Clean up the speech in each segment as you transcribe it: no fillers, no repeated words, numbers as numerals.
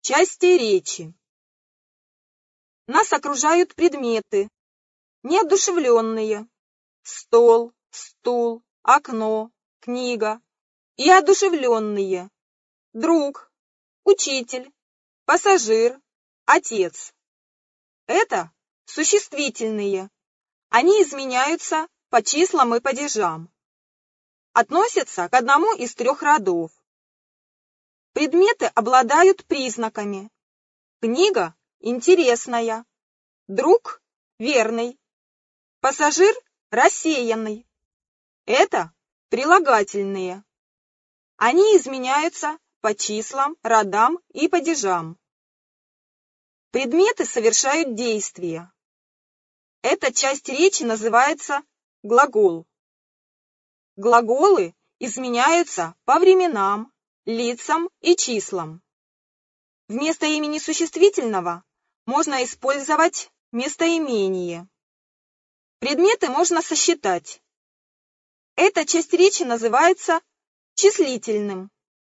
Части речи. Нас окружают предметы, неодушевленные: стол, стул, окно, книга, и одушевленные: друг, учитель, пассажир, отец. Это существительные. Они изменяются по числам и падежам. Относятся к одному из трех родов. Предметы обладают признаками: книга – интересная, друг – верный, пассажир – рассеянный. Это прилагательные. Они изменяются по числам, родам и падежам. Предметы совершают действия. Эта часть речи называется глагол. Глаголы изменяются по временам, лицам и числам. Вместо имени существительного можно использовать местоимение. Предметы можно сосчитать. Эта часть речи называется числительным.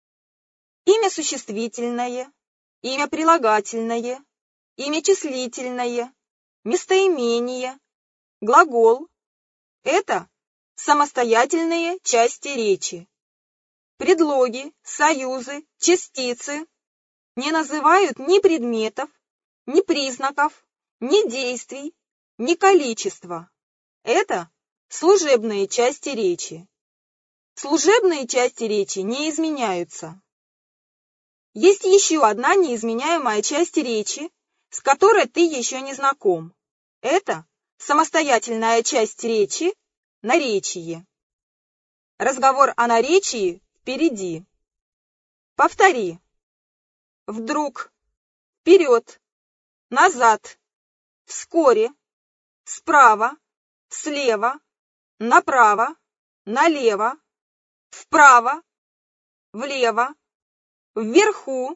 Имя существительное, имя прилагательное, имя числительное, местоимение, глагол – это самостоятельные части речи. Предлоги, союзы, частицы не называют ни предметов, ни признаков, ни действий, ни количества. Это служебные части речи. Служебные части речи не изменяются. Есть еще одна неизменяемая часть речи, с которой ты еще не знаком. Это самостоятельная часть речи – наречие. Разговор о наречии впереди. Повтори. Вдруг, вперед, назад, вскоре, справа, слева, направо, налево, вправо, влево, вверху,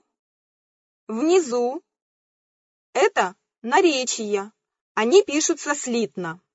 внизу. Это наречия. Они пишутся слитно.